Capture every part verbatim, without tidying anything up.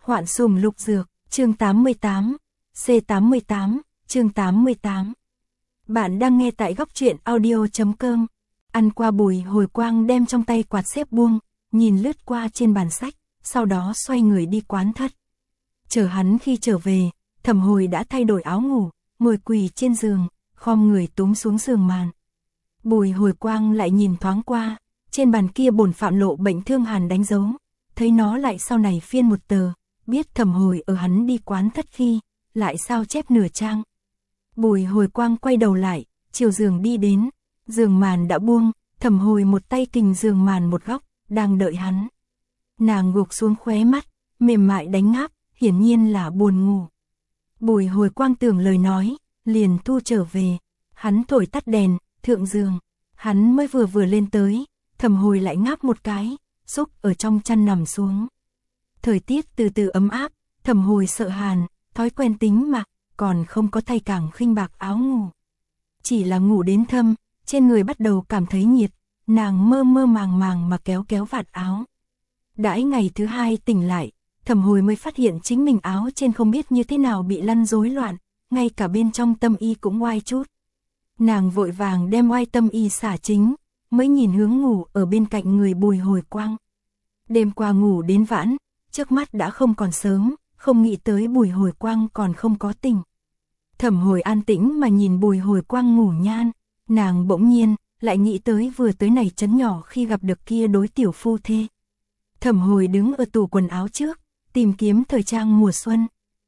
Hoạn sùng lục dược, chương tám mươi tám, C tám mươi tám, chương tám mươi tám. Bạn đang nghe tại góc truyện audio.com. Ăn qua Bùi Hồi Quang đem trong tay quạt xếp buông, nhìn lướt qua trên bàn sách, sau đó xoay người đi quán thất. Chờ hắn khi trở về, Thẩm Hồi đã thay đổi áo ngủ, ngồi quỳ trên giường, khom người túm xuống giường màn. Bùi Hồi Quang lại nhìn thoáng qua, trên bàn kia bổn Phạm Lộ Bệnh Thương Hàn đánh dấu, thấy nó lại sau này phiên một tờ, biết Thẩm Hồi ở hắn đi quán thất khi, lại sao chép nửa trang. Bùi Hồi Quang quay đầu lại, chiều giường đi đến, giường màn đã buông, Thẩm Hồi một tay kình giường màn một góc, đang đợi hắn. Nàng gục xuống khóe mắt, mềm mại đánh ngáp, hiển nhiên là buồn ngủ. Bùi Hồi Quang tưởng lời nói, liền thu trở về, hắn thổi tắt đèn, thượng giường, hắn mới vừa vừa lên tới, Thẩm Hồi lại ngáp một cái, xúc ở trong chăn nằm xuống. Thời tiết từ từ ấm áp, Thẩm Hồi sợ hàn, thói quen tính mặc, còn không có thay cảng khinh bạc áo ngủ. Chỉ là ngủ đến thâm, trên người bắt đầu cảm thấy nhiệt, nàng mơ mơ màng màng mà kéo kéo vạt áo. Đãi ngày thứ hai tỉnh lại, Thẩm Hồi mới phát hiện chính mình áo trên không biết như thế nào bị lăn rối loạn, ngay cả bên trong tâm y cũng oai chút. Nàng vội vàng đem oai tâm y xả chính, mới nhìn hướng ngủ ở bên cạnh người Bùi Hồi Quang. Đêm qua ngủ đến vãn, trước mắt đã không còn sớm, không nghĩ tới Bùi Hồi Quang còn không có tỉnh. Thẩm Hồi an tĩnh mà nhìn Bùi Hồi Quang ngủ nhan, nàng bỗng nhiên lại nghĩ tới vừa tới này trấn nhỏ khi gặp được kia đối tiểu phu thê. Thẩm Hồi đứng ở tủ quần áo trước, tìm kiếm thời trang mùa xuân.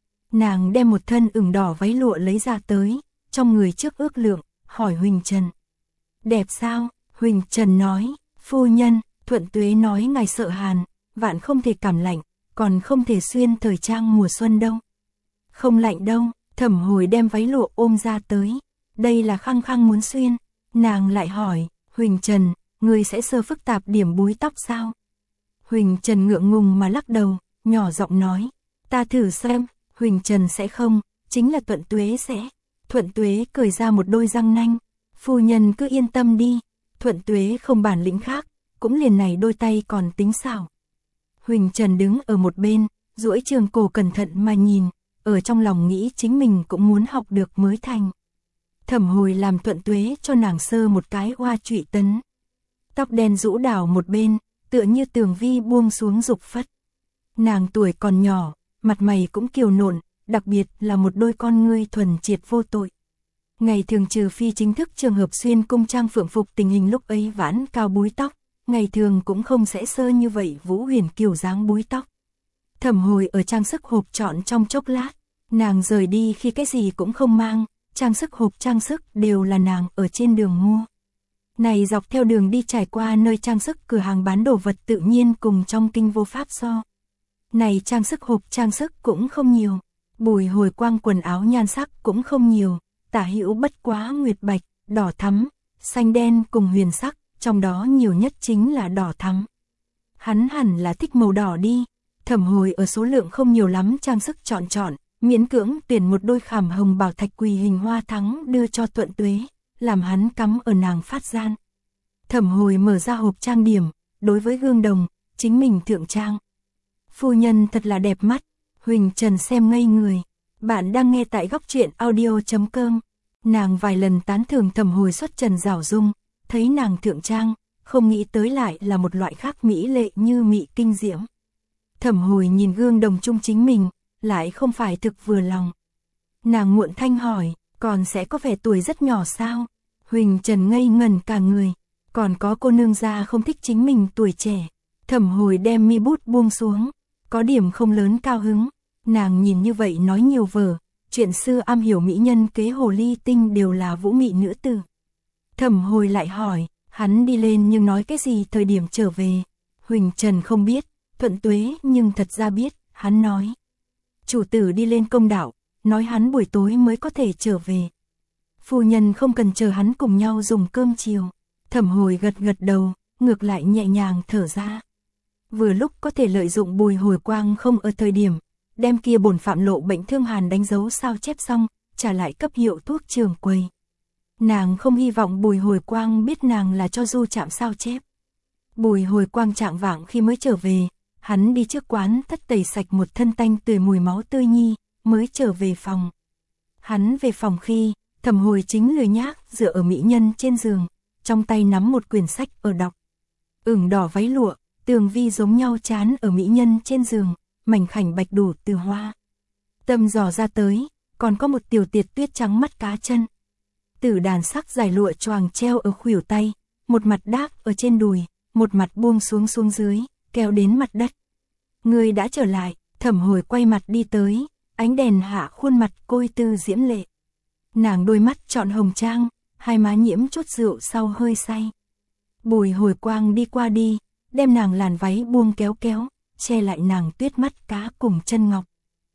Nàng đem một thân ửng đỏ váy lụa lấy ra tới, trong người trước ước lượng, hỏi Huỳnh Trần. Đẹp sao? Huỳnh Trần nói, phu nhân, Thuận Tuế nói ngài sợ hàn, vạn không thể cảm lạnh, còn không thể xuyên thời trang mùa xuân đâu. Không lạnh đâu, Thẩm Hồi đem váy lụa ôm ra tới, đây là khăng khăng muốn xuyên. Nàng lại hỏi, Huỳnh Trần, ngươi sẽ sơ phức tạp điểm búi tóc sao? Huỳnh Trần ngượng ngùng mà lắc đầu, nhỏ giọng nói, ta thử xem. Huỳnh Trần sẽ không, chính là Thuận Tuế sẽ. Thuận Tuế cười ra một đôi răng nanh, phu nhân cứ yên tâm đi, Thuận Tuế không bản lĩnh khác, cũng liền này đôi tay còn tính xảo. Huỳnh Trần đứng ở một bên, duỗi trường cổ cẩn thận mà nhìn, ở trong lòng nghĩ chính mình cũng muốn học được mới thành. Thẩm Hồi làm Thuận Tuế cho nàng sơ một cái hoa trụy tấn. Tóc đen rũ đảo một bên, tựa như tường vi buông xuống dục phất. Nàng tuổi còn nhỏ, mặt mày cũng kiều nộn, đặc biệt là một đôi con ngươi thuần triệt vô tội. Ngày thường trừ phi chính thức trường hợp xuyên cung trang phượng phục tình hình lúc ấy vãn cao búi tóc, ngày thường cũng không sẽ sơ như vậy Vũ Huyền kiều dáng búi tóc. Thẩm Hồi ở trang sức hộp chọn trong chốc lát, nàng rời đi khi cái gì cũng không mang, trang sức hộp trang sức đều là nàng ở trên đường mua. Này dọc theo đường đi trải qua nơi trang sức cửa hàng bán đồ vật tự nhiên cùng trong kinh vô pháp so. Này trang sức hộp trang sức cũng không nhiều, Bùi Hồi Quang quần áo nhan sắc cũng không nhiều, tả hữu bất quá nguyệt bạch, đỏ thắm, xanh đen cùng huyền sắc, trong đó nhiều nhất chính là đỏ thắm. Hắn hẳn là thích màu đỏ đi. Thẩm Hồi ở số lượng không nhiều lắm trang sức chọn chọn, miễn cưỡng tuyển một đôi khảm hồng bảo thạch quỳ hình hoa thắng đưa cho Thuận Tuế, làm hắn cắm ở nàng phát gian. Thẩm Hồi mở ra hộp trang điểm, đối với gương đồng, chính mình thượng trang. Phu nhân thật là đẹp mắt. Huỳnh Trần xem ngây người. Bạn đang nghe tại góc truyện audio.com. Nàng vài lần tán thưởng Thẩm Hồi xuất trần rảo dung, thấy nàng thượng trang, không nghĩ tới lại là một loại khác mỹ lệ như mị kinh diễm. Thẩm Hồi nhìn gương đồng chung chính mình, lại không phải thực vừa lòng. Nàng muộn thanh hỏi, còn sẽ có vẻ tuổi rất nhỏ sao? Huỳnh Trần ngây ngần cả người, còn có cô nương gia không thích chính mình tuổi trẻ. Thẩm Hồi đem mi bút buông xuống, có điểm không lớn cao hứng. Nàng nhìn như vậy nói nhiều vở, chuyện xưa am hiểu mỹ nhân kế hồ ly tinh đều là vũ mị nữ tử. Thẩm Hồi lại hỏi, hắn đi lên nhưng nói cái gì thời điểm trở về? Huỳnh Trần không biết, Thuận Tuế nhưng thật ra biết, hắn nói. Chủ tử đi lên công đạo, nói hắn buổi tối mới có thể trở về. Phu nhân không cần chờ hắn cùng nhau dùng cơm chiều. Thẩm Hồi gật gật đầu, ngược lại nhẹ nhàng thở ra. Vừa lúc có thể lợi dụng Bùi Hồi Quang không ở thời điểm, đem kia bổn Phạm Lộ Bệnh Thương Hàn đánh dấu sao chép xong, trả lại cấp hiệu thuốc trường quầy. Nàng không hy vọng Bùi Hồi Quang biết nàng là cho Du Trạm sao chép. Bùi Hồi Quang trạng vạng khi mới trở về, Hắn đi trước quán thất tẩy sạch một thân tanh tươi mùi máu tươi nhi, mới trở về phòng. Hắn về phòng khi, Thẩm Hồi chính lười nhác dựa ở mỹ nhân trên giường, trong tay nắm một quyển sách ở đọc. Ửng đỏ váy lụa, tường vi giống nhau chán ở mỹ nhân trên giường, mảnh khảnh bạch đủ từ hoa. Tâm dò ra tới, còn có một tiểu tiệt tuyết trắng mắt cá chân. Tử đàn sắc dài lụa choàng treo ở khuỷu tay, một mặt đáp ở trên đùi, một mặt buông xuống xuống dưới, kéo đến mặt đất. Người đã trở lại, Thẩm Hồi quay mặt đi tới, ánh đèn hạ khuôn mặt côi tư diễm lệ. Nàng đôi mắt trọn hồng trang, hai má nhiễm chút rượu sau hơi say. Bùi Hồi Quang đi qua đi, đem nàng làn váy buông kéo kéo, che lại nàng tuyết mắt cá cùng chân ngọc.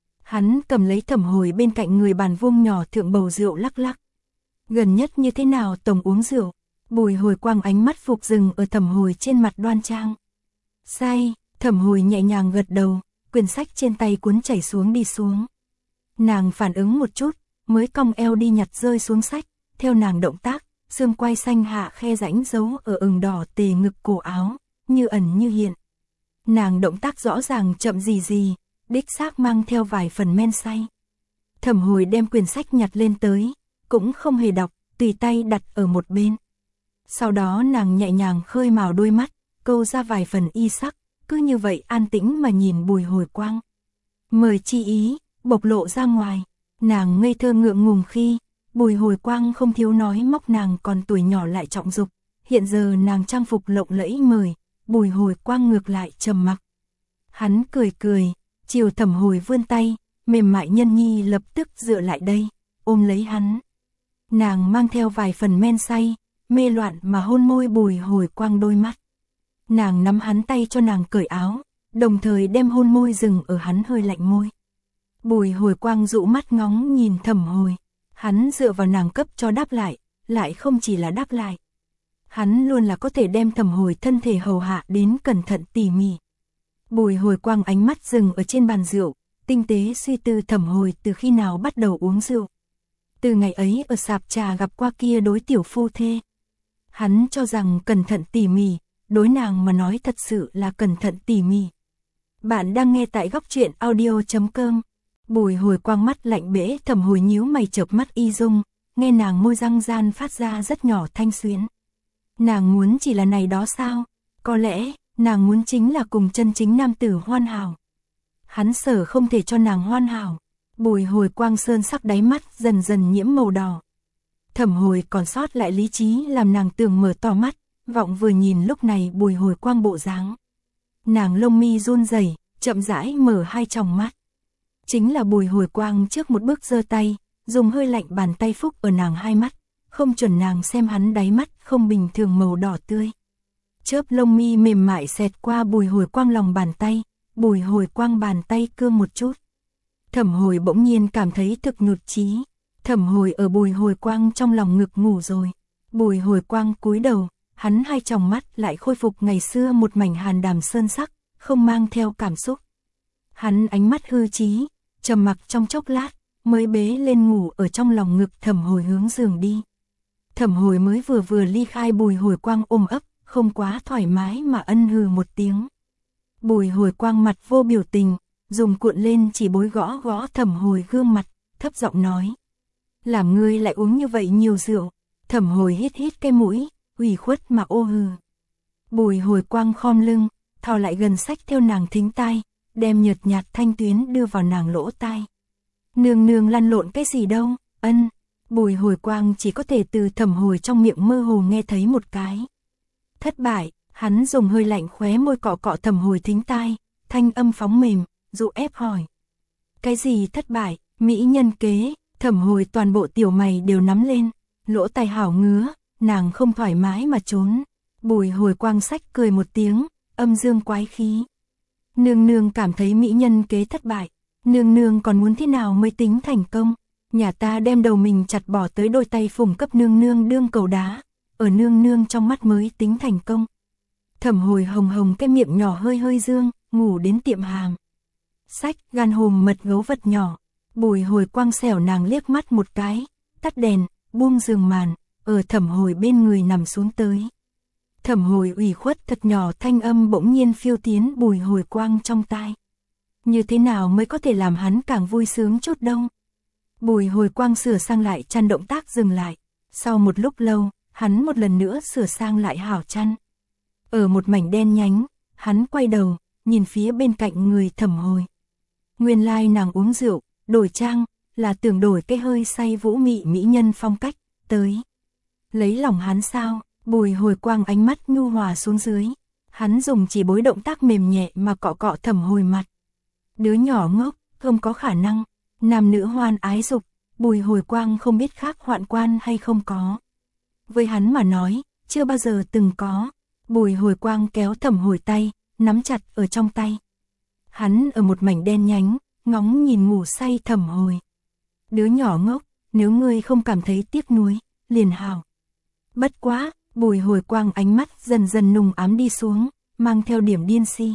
Hắn cầm lấy Thẩm Hồi bên cạnh người bàn vuông nhỏ thượng bầu rượu lắc lắc. Gần nhất như thế nào tổng uống rượu? Bùi Hồi Quang ánh mắt phục dừng ở Thẩm Hồi trên mặt đoan trang. Say, Thẩm Hồi nhẹ nhàng gật đầu, quyển sách trên tay cuốn chảy xuống đi xuống. Nàng phản ứng một chút, mới cong eo đi nhặt rơi xuống sách, theo nàng động tác, xương quai xanh hạ khe rãnh dấu ở ửng đỏ tề ngực cổ áo, như ẩn như hiện. Nàng động tác rõ ràng chậm gì gì, đích xác mang theo vài phần men say. Thẩm Hồi đem quyển sách nhặt lên tới, cũng không hề đọc, tùy tay đặt ở một bên. Sau đó nàng nhẹ nhàng khơi mào đôi mắt, câu ra vài phần y sắc, cứ như vậy an tĩnh mà nhìn Bùi Hồi Quang. Mời chi ý, bộc lộ ra ngoài, nàng ngây thơ ngượng ngùng khi, Bùi Hồi Quang không thiếu nói móc nàng còn tuổi nhỏ lại trọng dục, hiện giờ nàng trang phục lộng lẫy mời, Bùi Hồi Quang ngược lại trầm mặc. Hắn cười cười, chiều Thẩm Hồi vươn tay, mềm mại nhân nhi lập tức dựa lại đây, ôm lấy hắn. Nàng mang theo vài phần men say, mê loạn mà hôn môi Bùi Hồi Quang đôi mắt. Nàng nắm hắn tay cho nàng cởi áo, đồng thời đem hôn môi dừng ở hắn hơi lạnh môi. Bùi Hồi Quang dụ mắt ngóng nhìn Thẩm Hồi, hắn dựa vào nàng cấp cho đáp lại, lại không chỉ là đáp lại. Hắn luôn là có thể đem Thẩm Hồi thân thể hầu hạ đến cẩn thận tỉ mỉ. Bùi Hồi Quang ánh mắt dừng ở trên bàn rượu, tinh tế suy tư Thẩm Hồi từ khi nào bắt đầu uống rượu. Từ ngày ấy ở sạp trà gặp qua kia đối tiểu phu thê. Hắn cho rằng cẩn thận tỉ mỉ, đối nàng mà nói thật sự là cẩn thận tỉ mỉ. Bạn đang nghe tại góc truyện audio chấm com. Bùi Hồi Quang mắt lạnh bẽ, Thẩm Hồi nhíu mày chợp mắt y dung, nghe nàng môi răng gian phát ra rất nhỏ thanh xuyến. Nàng muốn chỉ là này đó sao? Có lẽ, nàng muốn chính là cùng chân chính nam tử hoàn hảo. Hắn sở không thể cho nàng hoàn hảo. Bùi Hồi Quang sơn sắc đáy mắt dần dần nhiễm màu đỏ. Thẩm Hồi còn sót lại lý trí làm nàng tưởng mở to mắt, vọng vừa nhìn lúc này Bùi Hồi Quang bộ dáng. Nàng lông mi run rẩy, chậm rãi mở hai tròng mắt. Chính là Bùi Hồi Quang trước một bước giơ tay, dùng hơi lạnh bàn tay phúc ở nàng hai mắt, không chuẩn nàng xem hắn đáy mắt không bình thường màu đỏ tươi. Chớp lông mi mềm mại xẹt qua Bùi Hồi Quang lòng bàn tay, Bùi Hồi Quang bàn tay cương một chút. Thẩm Hồi bỗng nhiên cảm thấy thực nhụt chí. Thẩm Hồi ở Bùi Hồi Quang trong lòng ngực ngủ rồi. Bùi Hồi Quang cúi đầu, hắn hai tròng mắt lại khôi phục ngày xưa một mảnh hàn đàm sơn sắc, không mang theo cảm xúc. Hắn ánh mắt hư trí, trầm mặc trong chốc lát, mới bế lên ngủ ở trong lòng ngực Thẩm Hồi hướng giường đi. Thẩm Hồi mới vừa vừa ly khai Bùi Hồi Quang ôm ấp, không quá thoải mái mà ân hừ một tiếng. Bùi Hồi Quang mặt vô biểu tình, dùng cuộn lên chỉ bối gõ gõ Thẩm Hồi gương mặt, thấp giọng nói. Làm ngươi lại uống như vậy nhiều rượu. Thẩm Hồi hít hít cái mũi, ủy khuất mà ô hừ. Bùi Hồi Quang khom lưng, thò lại gần sách theo nàng thính tai, đem nhợt nhạt thanh tuyến đưa vào nàng lỗ tai. Nương nương lăn lộn cái gì đâu, ân. Bùi Hồi Quang chỉ có thể từ Thẩm Hồi trong miệng mơ hồ nghe thấy một cái. Thất bại, hắn dùng hơi lạnh khóe môi cọ cọ Thẩm Hồi thính tai, thanh âm phóng mềm, dụ ép hỏi. Cái gì thất bại, mỹ nhân kế? Thẩm Hồi toàn bộ tiểu mày đều nắm lên, lỗ tai hảo ngứa, nàng không thoải mái mà trốn. Bùi Hồi Quang sách cười một tiếng, âm dương quái khí. Nương nương cảm thấy mỹ nhân kế thất bại, nương nương còn muốn thế nào mới tính thành công? Nhà ta đem đầu mình chặt bỏ tới đôi tay phủng cấp nương nương đương cầu đá, ở nương nương trong mắt mới tính thành công. Thẩm Hồi hồng hồng cái miệng nhỏ hơi hơi dương, ngủ đến tiệm hàm. Sách gan hùm mật gấu vật nhỏ. Bùi Hồi Quang xẻo nàng liếc mắt một cái, tắt đèn, buông giường màn, ở Thẩm Hồi bên người nằm xuống tới. Thẩm Hồi ủy khuất thật nhỏ thanh âm bỗng nhiên phiêu tiến Bùi Hồi Quang trong tai. Như thế nào mới có thể làm hắn càng vui sướng chút đâu. Bùi Hồi Quang sửa sang lại chăn, động tác dừng lại. Sau một lúc lâu, hắn một lần nữa sửa sang lại hảo chăn. Ở một mảnh đen nhánh, hắn quay đầu, nhìn phía bên cạnh người Thẩm Hồi. Nguyên lai nàng uống rượu, đổi trang, là tưởng đổi cái hơi say vũ mị mỹ nhân phong cách, tới. Lấy lòng hắn sao? Bùi Hồi Quang ánh mắt nhu hòa xuống dưới. Hắn dùng chỉ bối động tác mềm nhẹ mà cọ cọ Thẩm Hồi mặt. Đứa nhỏ ngốc, không có khả năng. Nam nữ hoan ái dục, Bùi Hồi Quang không biết khác hoạn quan hay không có. Với hắn mà nói, chưa bao giờ từng có. Bùi Hồi Quang kéo Thẩm Hồi tay, nắm chặt ở trong tay. Hắn ở một mảnh đen nhánh, ngóng nhìn ngủ say Thẩm Hồi. Đứa nhỏ ngốc, nếu ngươi không cảm thấy tiếc nuối, liền hảo. Bất quá, Bùi Hồi Quang ánh mắt dần dần nùng ám đi xuống, mang theo điểm điên si.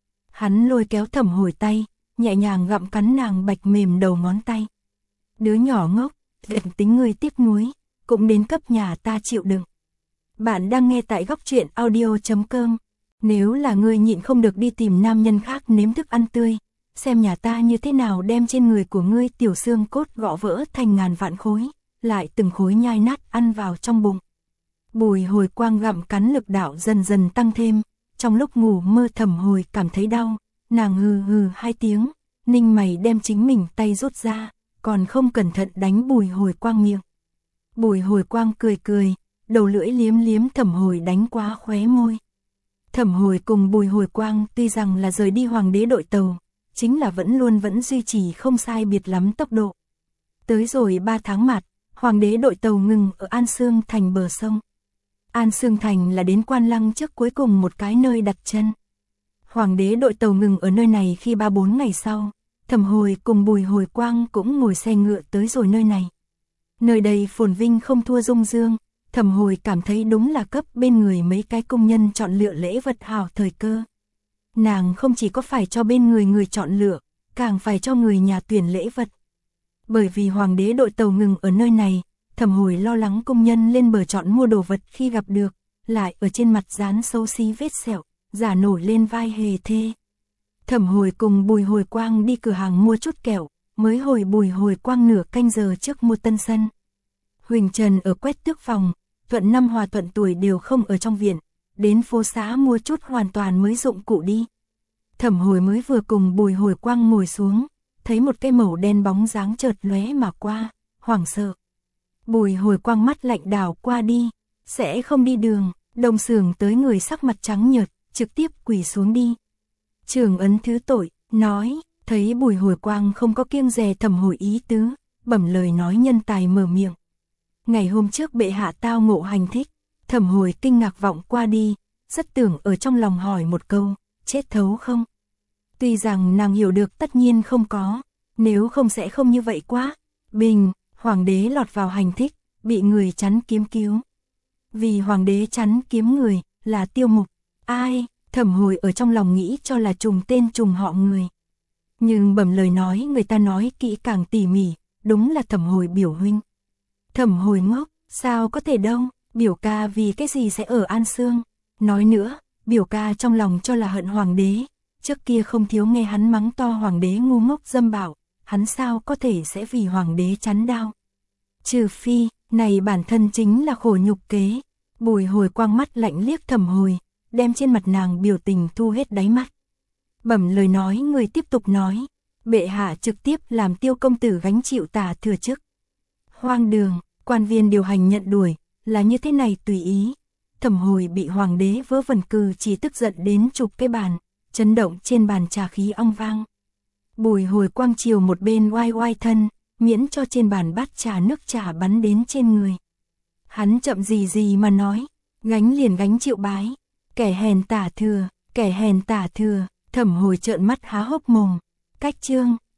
Hắn lôi kéo Thẩm Hồi tay, nhẹ nhàng gặm cắn nàng bạch mềm đầu ngón tay. Đứa nhỏ ngốc, việc tính ngươi tiếc nuối, cũng đến cấp nhà ta chịu đựng. Bạn đang nghe tại góc truyện audio chấm com. Nếu là ngươi nhịn không được đi tìm nam nhân khác nếm thức ăn tươi, xem nhà ta như thế nào đem trên người của ngươi tiểu xương cốt gõ vỡ thành ngàn vạn khối, lại từng khối nhai nát ăn vào trong bụng. Bùi Hồi Quang gặm cắn lực đạo dần dần tăng thêm, trong lúc ngủ mơ Thẩm Hồi cảm thấy đau, nàng hừ hừ hai tiếng, ninh mày đem chính mình tay rút ra, còn không cẩn thận đánh Bùi Hồi Quang miệng. Bùi Hồi Quang cười cười, đầu lưỡi liếm liếm Thẩm Hồi đánh quá khóe môi. Thẩm Hồi cùng Bùi Hồi Quang tuy rằng là rời đi Hoàng đế đội tàu, chính là vẫn luôn vẫn duy trì không sai biệt lắm tốc độ. Tới rồi ba tháng mạt, Hoàng đế đội tàu ngừng ở An Sương Thành bờ sông. An Sương Thành là đến Quan Lăng trước cuối cùng một cái nơi đặt chân. Hoàng đế đội tàu ngừng ở nơi này khi ba bốn ngày sau, Thẩm Hồi cùng Bùi Hồi Quang cũng ngồi xe ngựa tới rồi nơi này. Nơi đây phồn vinh không thua Dung Dương, Thẩm Hồi cảm thấy đúng là cấp bên người mấy cái công nhân chọn lựa lễ vật hảo thời cơ. Nàng không chỉ có phải cho bên người người chọn lựa, càng phải cho người nhà tuyển lễ vật. Bởi vì Hoàng đế đội tàu ngừng ở nơi này, Thẩm Hồi lo lắng công nhân lên bờ chọn mua đồ vật khi gặp được, lại ở trên mặt dán xấu xí vết sẹo, giả nổi lên vai hề thê. Thẩm Hồi cùng Bùi Hồi Quang đi cửa hàng mua chút kẹo, mới hồi Bùi Hồi Quang nửa canh giờ trước mua tân sân. Huỳnh Trần ở quét tước phòng, Thuận Năm Hòa Thuận Tuổi đều không ở trong viện, đến phố xá mua chút hoàn toàn mới dụng cụ đi. Thẩm Hồi mới vừa cùng Bùi Hồi Quang ngồi xuống, thấy một cái màu đen bóng dáng chợt lóe mà qua, hoảng sợ. Bùi Hồi Quang mắt lạnh đảo qua đi, sẽ không đi đường, đồng xưởng tới người sắc mặt trắng nhợt, trực tiếp quỳ xuống đi. Trường ấn thứ tội, nói, thấy Bùi Hồi Quang không có kiêng dè Thẩm Hồi ý tứ, bẩm lời nói nhân tài mở miệng. Ngày hôm trước bệ hạ tao ngộ hành thích, Thẩm Hồi kinh ngạc vọng qua đi, rất tưởng ở trong lòng hỏi một câu, chết thấu không? Tuy rằng nàng hiểu được tất nhiên không có, nếu không sẽ không như vậy quá. Bình, Hoàng đế lọt vào hành thích, bị người chắn kiếm cứu. Vì Hoàng đế chắn kiếm người, là Tiêu Mục. Ai? Thẩm Hồi ở trong lòng nghĩ cho là trùng tên trùng họ người. Nhưng bẩm lời nói người ta nói kỹ càng tỉ mỉ, đúng là Thẩm Hồi biểu huynh. Thẩm Hồi ngốc, sao có thể đâu, biểu ca vì cái gì sẽ ở An Sương. Nói nữa, biểu ca trong lòng cho là hận Hoàng đế, trước kia không thiếu nghe hắn mắng to Hoàng đế ngu ngốc dâm bảo, hắn sao có thể sẽ vì Hoàng đế chắn đao. Trừ phi, này bản thân chính là khổ nhục kế. Bùi Hồi Quang mắt lạnh liếc Thẩm Hồi, đem trên mặt nàng biểu tình thu hết đáy mắt. Bẩm lời nói người tiếp tục nói, bệ hạ trực tiếp làm Tiêu công tử gánh chịu tả thừa chức. Hoang đường, quan viên điều hành nhận đuổi, là như thế này tùy ý. Thẩm Hồi bị Hoàng đế vớ vẩn cừ chỉ tức giận đến chụp cái bàn, chấn động trên bàn trà khí ong vang. Bùi Hồi Quang chiều một bên oai oai thân, miễn cho trên bàn bát trà nước trà bắn đến trên người. Hắn chậm gì gì mà nói, gánh liền gánh chịu bái, kẻ hèn tả thừa, kẻ hèn tả thừa. Thẩm Hồi trợn mắt há hốc mồm, cách chương,